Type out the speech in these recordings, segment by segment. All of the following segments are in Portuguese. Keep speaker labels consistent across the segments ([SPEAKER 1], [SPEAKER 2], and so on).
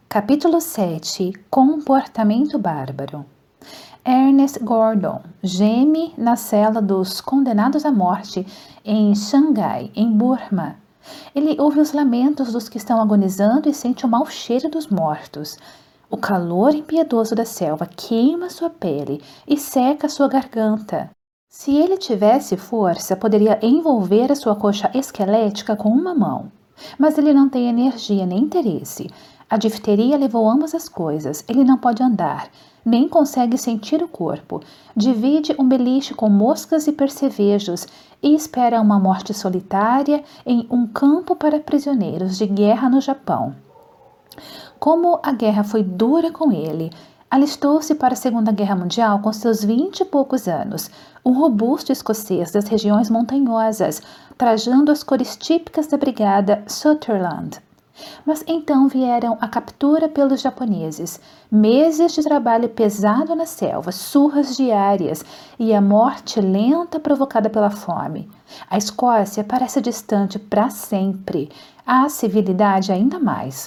[SPEAKER 1] Capítulo 7. Comportamento bárbaro. Ernest Gordon geme na cela dos condenados à morte em Xangai, em Burma. Ele ouve os lamentos dos que estão agonizando e sente o mau cheiro dos mortos. O calor impiedoso da selva queima sua pele e seca sua garganta. Se ele tivesse força, poderia envolver a sua coxa esquelética com uma mão. Mas ele não tem energia nem interesse. A difteria levou ambas as coisas. Ele não pode andar, nem consegue sentir o corpo. Divide um beliche com moscas e percevejos e espera uma morte solitária em um campo para prisioneiros de guerra no Japão. Como a guerra foi dura com ele, alistou-se para a Segunda Guerra Mundial com seus 20 e poucos anos, um robusto escocês das regiões montanhosas, trajando as cores típicas da brigada Sutherland. Mas então vieram a captura pelos japoneses, meses de trabalho pesado na selva, surras diárias e a morte lenta provocada pela fome. A Escócia parece distante para sempre, a civilidade ainda mais.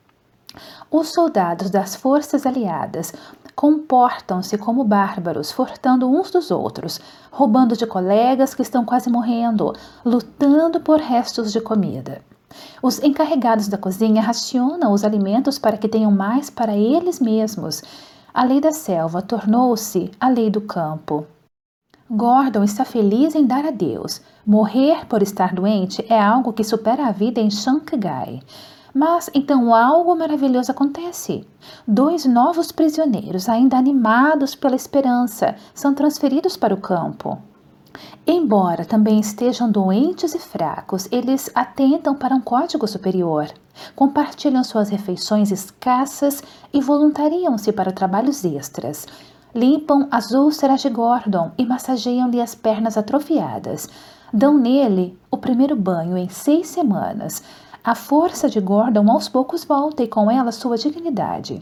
[SPEAKER 1] Os soldados das forças aliadas comportam-se como bárbaros, furtando uns dos outros, roubando de colegas que estão quase morrendo, lutando por restos de comida. Os encarregados da cozinha racionam os alimentos para que tenham mais para eles mesmos. A lei da selva tornou-se a lei do campo. Gordon está feliz em dar adeus. Morrer por estar doente é algo que supera a vida em Xangai. Mas então algo maravilhoso acontece. 2 novos prisioneiros, ainda animados pela esperança, são transferidos para o campo. Embora também estejam doentes e fracos, eles atentam para um código superior, compartilham suas refeições escassas e voluntariam-se para trabalhos extras. Limpam as úlceras de Gordon e massageiam-lhe as pernas atrofiadas. Dão nele o primeiro banho em 6 semanas. A força de Gordon aos poucos volta e com ela sua dignidade.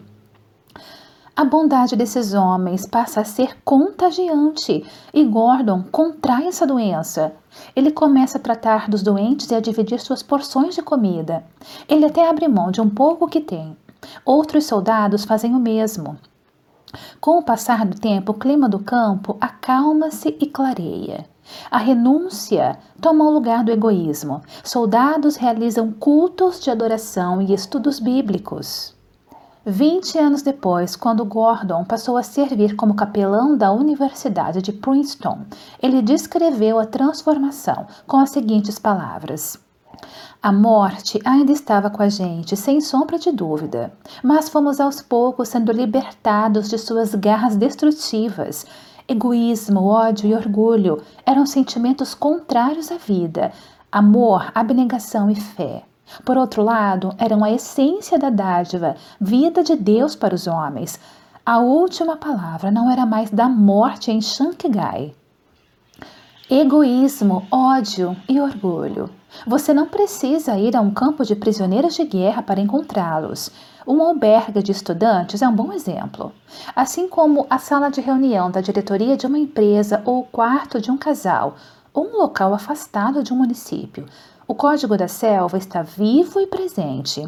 [SPEAKER 1] A bondade desses homens passa a ser contagiante e Gordon contrai essa doença. Ele começa a tratar dos doentes e a dividir suas porções de comida. Ele até abre mão de um pouco que tem. Outros soldados fazem o mesmo. Com o passar do tempo, o clima do campo acalma-se e clareia. A renúncia toma o lugar do egoísmo. Soldados realizam cultos de adoração e estudos bíblicos. 20 anos depois, quando Gordon passou a servir como capelão da Universidade de Princeton, ele descreveu a transformação com as seguintes palavras: a morte ainda estava com a gente, sem sombra de dúvida, mas fomos aos poucos sendo libertados de suas garras destrutivas. Egoísmo, ódio e orgulho eram sentimentos contrários à vida. Amor, abnegação e fé, por outro lado, eram a essência da dádiva, vida de Deus para os homens. A última palavra não era mais da morte em Xangai. Egoísmo, ódio e orgulho. Você não precisa ir a um campo de prisioneiros de guerra para encontrá-los. Um albergue de estudantes é um bom exemplo. Assim como a sala de reunião da diretoria de uma empresa ou o quarto de um casal, ou um local afastado de um município. O código da selva está vivo e presente.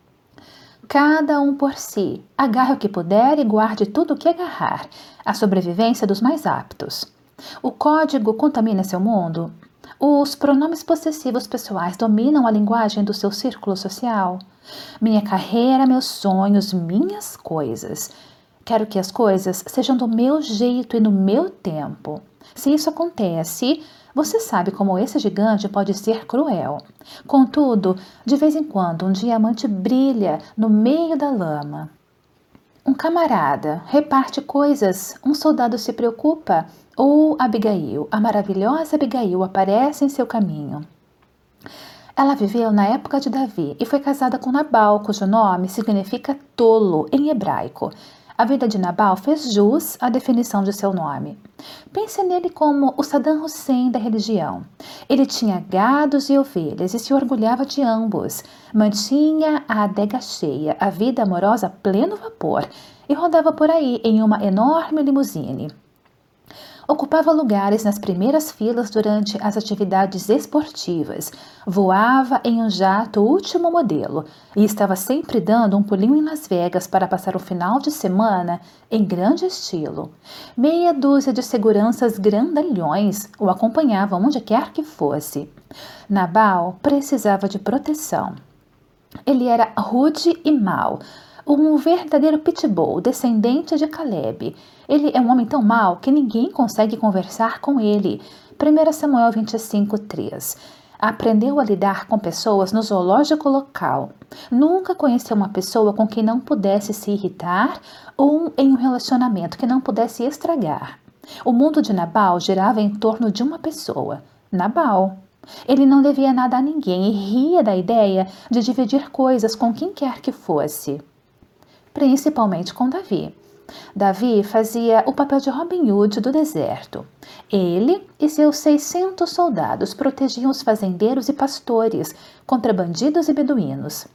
[SPEAKER 1] Cada um por si. Agarre o que puder e guarde tudo o que agarrar. A sobrevivência dos mais aptos. O código contamina seu mundo? Os pronomes possessivos pessoais dominam a linguagem do seu círculo social? Minha carreira, meus sonhos, minhas coisas. Quero que as coisas sejam do meu jeito e no meu tempo. Se isso acontece, você sabe como esse gigante pode ser cruel. Contudo, de vez em quando, um diamante brilha no meio da lama. Um camarada reparte coisas, um soldado se preocupa, ou Abigail, a maravilhosa Abigail, aparece em seu caminho. Ela viveu na época de Davi e foi casada com Nabal, cujo nome significa tolo em hebraico. A vida de Nabal fez jus à definição de seu nome. Pense nele como o Saddam Hussein da religião. Ele tinha gados e ovelhas e se orgulhava de ambos. Mantinha a adega cheia, a vida amorosa a pleno vapor, e rodava por aí em uma enorme limusine. Ocupava lugares nas primeiras filas durante as atividades esportivas, voava em um jato último modelo e estava sempre dando um pulinho em Las Vegas para passar o final de semana em grande estilo. Meia dúzia de seguranças grandalhões o acompanhavam onde quer que fosse. Nabal precisava de proteção. Ele era rude e mau, um verdadeiro pitbull, descendente de Caleb. Ele é um homem tão mau que ninguém consegue conversar com ele. 1 Samuel 25:3. Aprendeu a lidar com pessoas no zoológico local. Nunca conheceu uma pessoa com quem não pudesse se irritar ou em um relacionamento que não pudesse estragar. O mundo de Nabal girava em torno de uma pessoa, Nabal. Ele não devia nada a ninguém e ria da ideia de dividir coisas com quem quer que fosse, principalmente com Davi. Davi fazia o papel de Robin Hood do deserto. Ele e seus 600 soldados protegiam os fazendeiros e pastores contra bandidos e beduínos.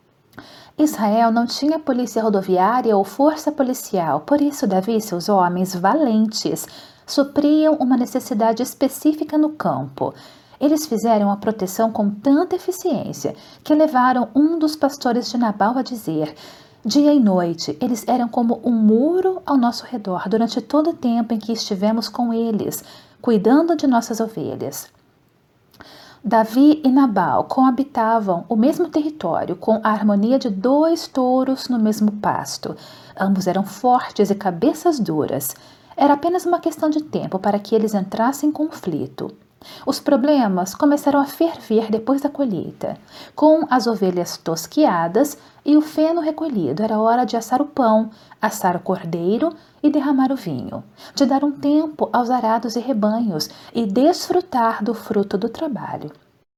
[SPEAKER 1] Israel não tinha polícia rodoviária ou força policial, por isso Davi e seus homens valentes supriam uma necessidade específica no campo. Eles fizeram a proteção com tanta eficiência que levaram um dos pastores de Nabal a dizer: dia e noite, eles eram como um muro ao nosso redor durante todo o tempo em que estivemos com eles, cuidando de nossas ovelhas. Davi e Nabal coabitavam o mesmo território com a harmonia de 2 touros no mesmo pasto. Ambos eram fortes e cabeças duras. Era apenas uma questão de tempo para que eles entrassem em conflito. Os problemas começaram a ferver depois da colheita. Com as ovelhas tosquiadas e o feno recolhido, era hora de assar o pão, assar o cordeiro e derramar o vinho, de dar um tempo aos arados e rebanhos e desfrutar do fruto do trabalho.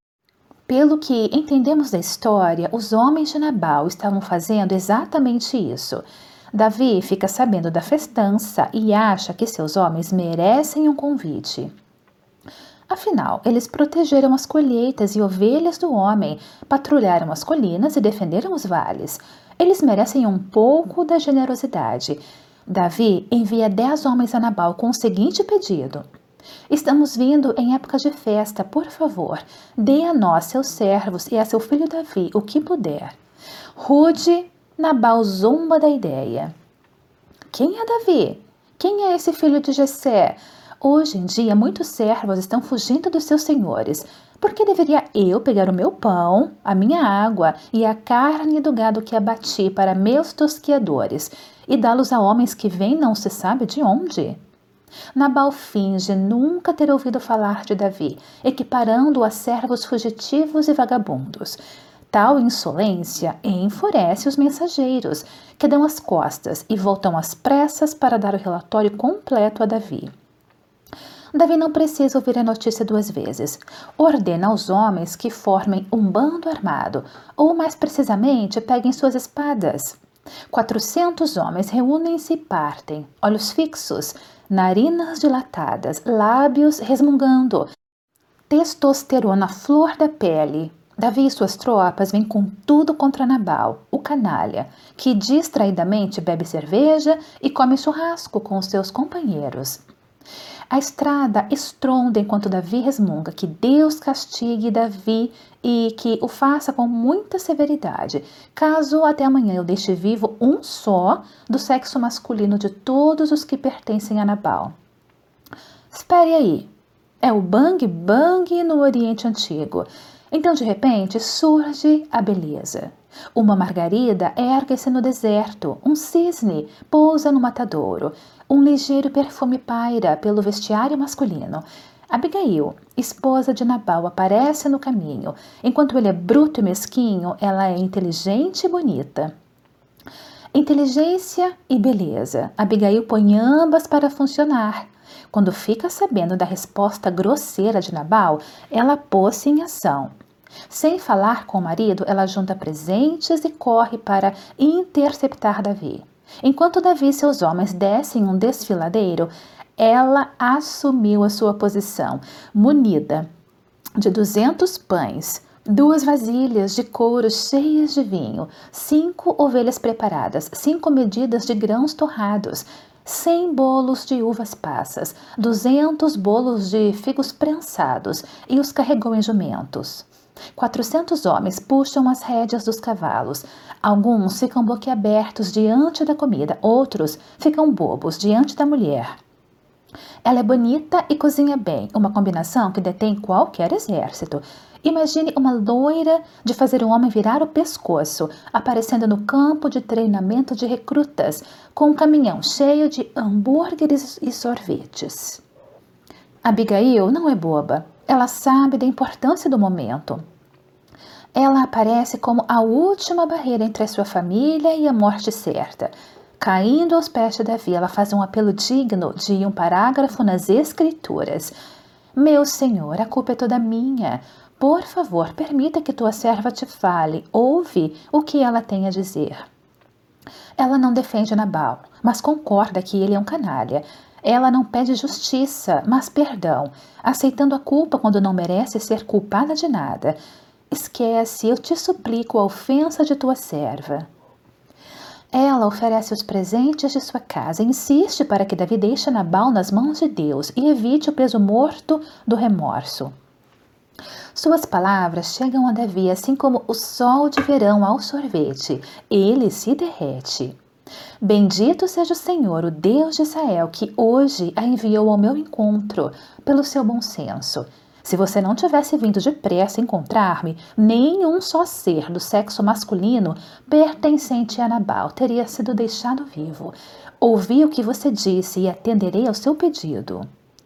[SPEAKER 1] Pelo que entendemos da história, os homens de Nabal estavam fazendo exatamente isso. Davi fica sabendo da festança e acha que seus homens merecem um convite. Afinal, eles protegeram as colheitas e ovelhas do homem, patrulharam as colinas e defenderam os vales. Eles merecem um pouco da generosidade. Davi envia 10 homens a Nabal com o seguinte pedido: estamos vindo em época de festa, por favor, dê a nós, seus servos, e a seu filho Davi o que puder. Rude, Nabal zomba da ideia. Quem é Davi? Quem é esse filho de Jessé? Hoje em dia, muitos servos estão fugindo dos seus senhores. Por que deveria eu pegar o meu pão, a minha água e a carne do gado que abati para meus tosquiadores e dá-los a homens que vêm não se sabe de onde? Nabal finge nunca ter ouvido falar de Davi, equiparando-o a servos fugitivos e vagabundos. Tal insolência enfurece os mensageiros, que dão as costas e voltam às pressas para dar o relatório completo a Davi. Davi não precisa ouvir a notícia 2 vezes. Ordena aos homens que formem um bando armado, ou mais precisamente, peguem suas espadas. 400 homens reúnem-se e partem, olhos fixos, narinas dilatadas, lábios resmungando, testosterona à flor da pele. Davi e suas tropas vêm com tudo contra Nabal, o canalha, que distraidamente bebe cerveja e come churrasco com os seus companheiros. A estrada estronda enquanto Davi resmunga que Deus castigue Davi e que o faça com muita severidade, caso até amanhã eu deixe vivo um só do sexo masculino de todos os que pertencem a Nabal. Espere aí, é o Bang Bang no Oriente Antigo. Então, de repente, surge a beleza. Uma margarida ergue-se no deserto, um cisne pousa no matadouro, um ligeiro perfume paira pelo vestiário masculino. Abigail, esposa de Nabal, aparece no caminho. Enquanto ele é bruto e mesquinho, ela é inteligente e bonita. Inteligência e beleza. Abigail põe ambas para funcionar. Quando fica sabendo da resposta grosseira de Nabal, ela pôs-se em ação. Sem falar com o marido, ela junta presentes e corre para interceptar Davi. Enquanto Davi e seus homens descem um desfiladeiro, ela assumiu a sua posição, munida de 200 pães, 2 vasilhas de couro cheias de vinho, 5 ovelhas preparadas, 5 medidas de grãos torrados. 100 bolos de uvas passas, 200 bolos de figos prensados, e os carregou em jumentos. 400 homens puxam as rédeas dos cavalos. Alguns ficam boquiabertos diante da comida, outros ficam bobos diante da mulher. Ela é bonita e cozinha bem, uma combinação que detém qualquer exército. Imagine uma loira de fazer um homem virar o pescoço, aparecendo no campo de treinamento de recrutas, com um caminhão cheio de hambúrgueres e sorvetes. Abigail não é boba. Ela sabe da importância do momento. Ela aparece como a última barreira entre a sua família e a morte certa. Caindo aos pés de Davi, ela faz um apelo digno de um parágrafo nas Escrituras. Meu Senhor, a culpa é toda minha. Por favor, permita que tua serva te fale. Ouve o que ela tem a dizer. Ela não defende Nabal, mas concorda que ele é um canalha. Ela não pede justiça, mas perdão, aceitando a culpa quando não merece ser culpada de nada. Esquece, eu te suplico, a ofensa de tua serva. Ela oferece os presentes de sua casa e insiste para que Davi deixe Nabal nas mãos de Deus e evite o peso morto do remorso. Suas palavras chegam a Davi assim como o sol de verão ao sorvete. Ele se derrete. Bendito seja o Senhor, o Deus de Israel, que hoje a enviou ao meu encontro pelo seu bom senso. Se você não tivesse vindo depressa encontrar-me, nenhum só ser do sexo masculino pertencente a Nabal teria sido deixado vivo. Ouvi o que você disse e atenderei ao seu pedido.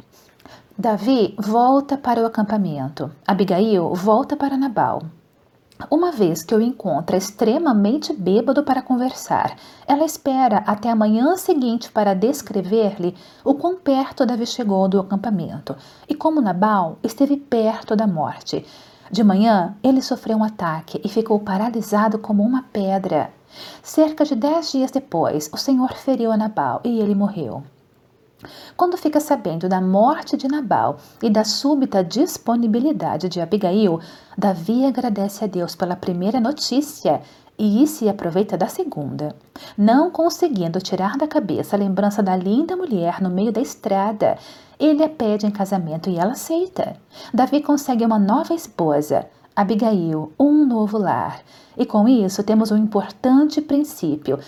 [SPEAKER 1] Davi volta para o acampamento. Abigail volta para Nabal. Uma vez que o encontra extremamente bêbado para conversar, ela espera até a manhã seguinte para descrever-lhe o quão perto Davi chegou do acampamento e como Nabal esteve perto da morte. De manhã, ele sofreu um ataque e ficou paralisado como uma pedra. Cerca de 10 dias depois, o Senhor feriu a Nabal e ele morreu. Quando fica sabendo da morte de Nabal e da súbita disponibilidade de Abigail, Davi agradece a Deus pela primeira notícia e se aproveita da segunda. Não conseguindo tirar da cabeça a lembrança da linda mulher no meio da estrada, ele a pede em casamento e ela aceita. Davi consegue uma nova esposa, Abigail, um novo lar. E com isso temos um importante princípio.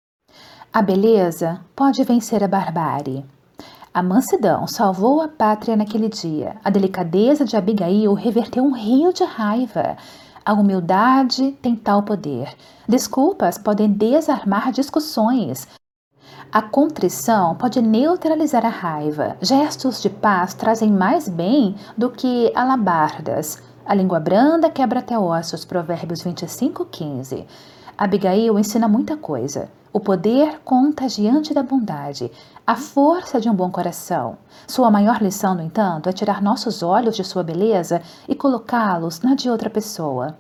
[SPEAKER 1] A beleza pode vencer a barbárie. A mansidão salvou a pátria naquele dia. A delicadeza de Abigail reverteu um rio de raiva. A humildade tem tal poder. Desculpas podem desarmar discussões. A contrição pode neutralizar a raiva. Gestos de paz trazem mais bem do que alabardas. A língua branda quebra até ossos. Provérbios 25:15. Abigail ensina muita coisa. O poder contagiante da bondade, a força de um bom coração. Sua maior lição, no entanto, é tirar nossos olhos de sua beleza e colocá-los na de outra pessoa.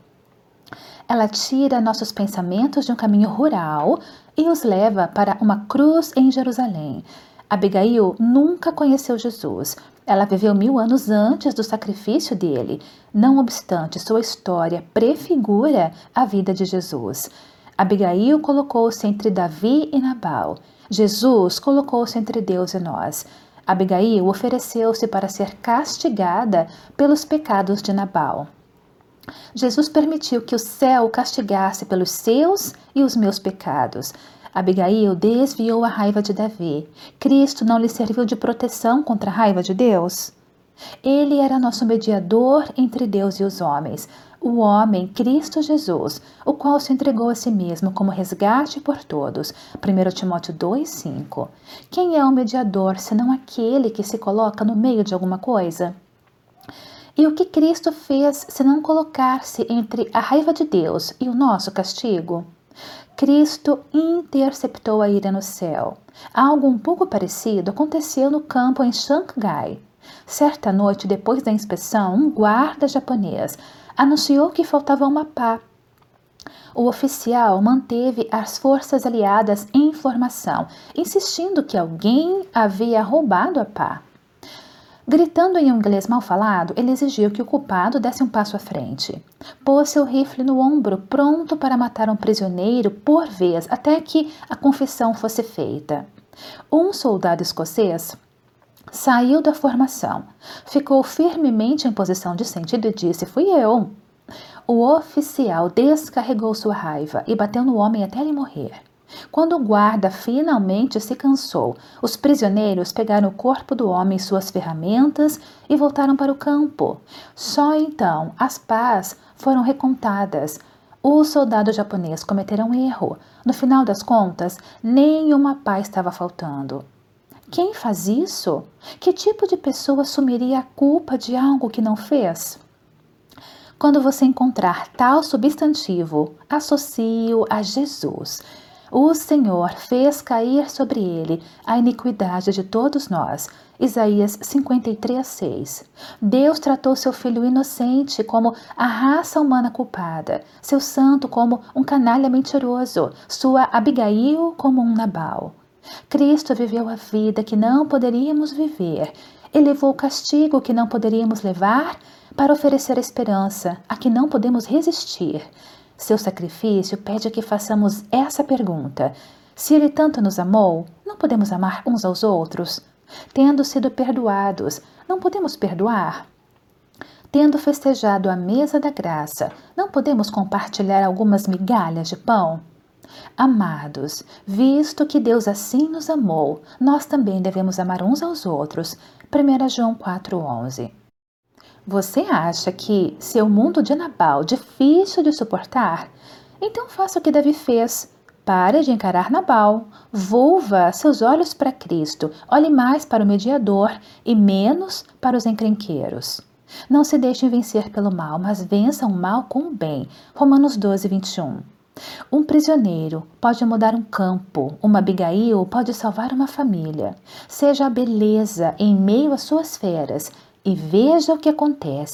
[SPEAKER 1] Ela tira nossos pensamentos de um caminho rural e os leva para uma cruz em Jerusalém. Abigail nunca conheceu Jesus. Ela viveu 1000 anos antes do sacrifício dele. Não obstante, sua história prefigura a vida de Jesus. Abigail colocou-se entre Davi e Nabal. Jesus colocou-se entre Deus e nós. Abigail ofereceu-se para ser castigada pelos pecados de Nabal. Jesus permitiu que o céu o castigasse pelos seus e os meus pecados. Abigail desviou a raiva de Davi. Cristo não lhe serviu de proteção contra a raiva de Deus? Ele era nosso mediador entre Deus e os homens, o homem Cristo Jesus, o qual se entregou a si mesmo como resgate por todos. 1 Timóteo 2:5. Quem é o mediador senão aquele que se coloca no meio de alguma coisa? E o que Cristo fez senão colocar-se entre a raiva de Deus e o nosso castigo? Cristo interceptou a ira no céu. Algo um pouco parecido aconteceu no campo em Xangai. Certa noite, depois da inspeção, um guarda japonês anunciou que faltava uma pá. O oficial manteve as forças aliadas em formação, insistindo que alguém havia roubado a pá. Gritando em um inglês mal falado, ele exigiu que o culpado desse um passo à frente. Pôs seu rifle no ombro, pronto para matar um prisioneiro por vez, até que a confissão fosse feita. Um soldado escocês saiu da formação, ficou firmemente em posição de sentido e disse: "Fui eu." O oficial descarregou sua raiva e bateu no homem até ele morrer. Quando o guarda finalmente se cansou, os prisioneiros pegaram o corpo do homem e suas ferramentas e voltaram para o campo. Só então as pás foram recontadas. O soldado japonês cometerá um erro. No final das contas, nenhuma pá estava faltando. Quem faz isso? Que tipo de pessoa assumiria a culpa de algo que não fez? Quando você encontrar tal substantivo, associe-o a Jesus. O Senhor fez cair sobre ele a iniquidade de todos nós. Isaías 53:6. Deus tratou seu filho inocente como a raça humana culpada, seu santo como um canalha mentiroso, sua Abigail como um Nabal. Cristo viveu a vida que não poderíamos viver. Ele levou o castigo que não poderíamos levar para oferecer a esperança a que não podemos resistir. Seu sacrifício pede que façamos essa pergunta: se Ele tanto nos amou, não podemos amar uns aos outros? Tendo sido perdoados, não podemos perdoar? Tendo festejado a mesa da graça, não podemos compartilhar algumas migalhas de pão? Amados, visto que Deus assim nos amou, nós também devemos amar uns aos outros. 1 João 4:11. Você acha que seu mundo de Nabal difícil de suportar? Então faça o que Davi fez. Pare de encarar Nabal. Volva seus olhos para Cristo. Olhe mais para o mediador e menos para os encrenqueiros. Não se deixe vencer pelo mal, mas vença o mal com o bem. Romanos 12:21. Um prisioneiro pode mudar um campo, uma Abigail pode salvar uma família. Seja a beleza em meio às suas feras e veja o que acontece